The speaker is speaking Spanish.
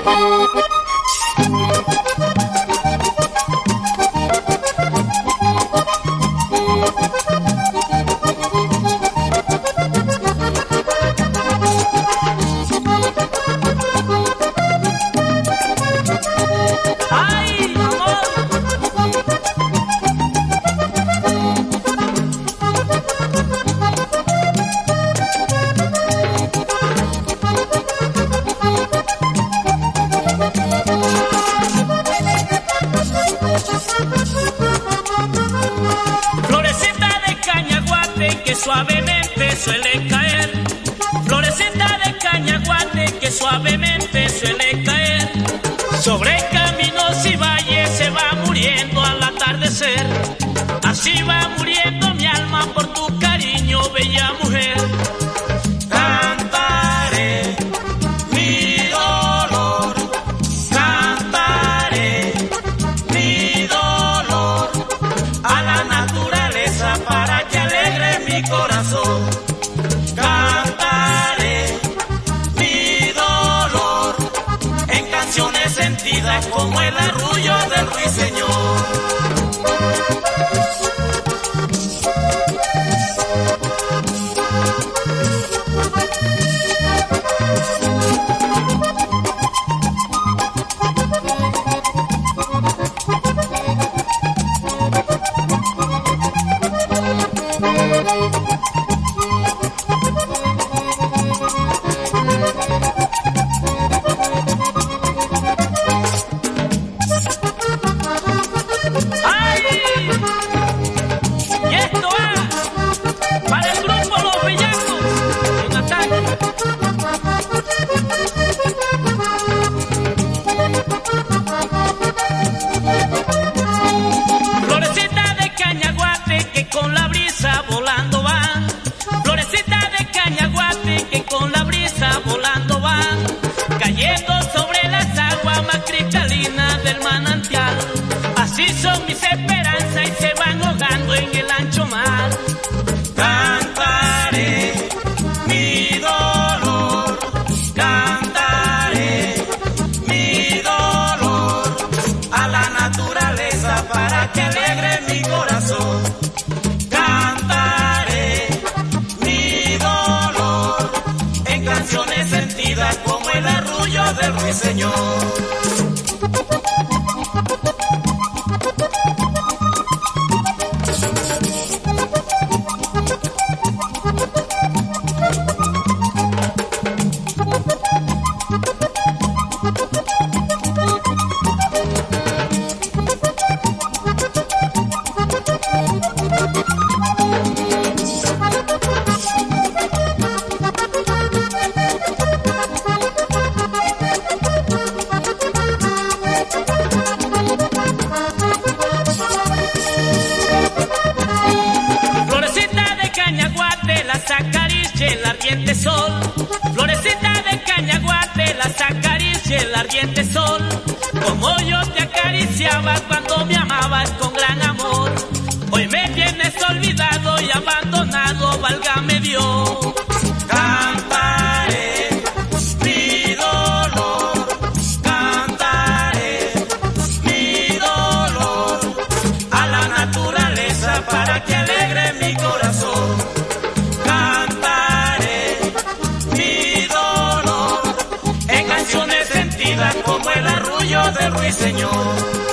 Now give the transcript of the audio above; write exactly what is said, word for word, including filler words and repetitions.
Florecita de cañaguate que suavemente suele caer, florecita de cañaguate que suavemente suele caer, sobre caminos y valles se va muriendo al atardecer, así va muriendo mi alma por tu cariño, bella mujer. Cantaré mi dolor, cantaré mi dolor a la naturaleza para que alegre mi corazón. Cantaré mi dolor en canciones sentidas como el arrullo del ruiseñor. Así son mis esperanzas y se van ahogando en el ancho mar. Cantaré mi dolor, cantaré mi dolor a la naturaleza para que alegre mi corazón. Cantaré mi dolor en canciones sentidas como el arrullo del ruiseñor. El ardiente sol, florecita de cañaguate, las acaricia el ardiente sol, como yo te acariciaba cuando me amabas con gran amor. Hoy me tienes olvidado y abandonado, válgame Dios. Cantaré mi dolor, cantaré mi dolor a la naturaleza para que alegre mi corazón. Como el arrullo del ruiseñor.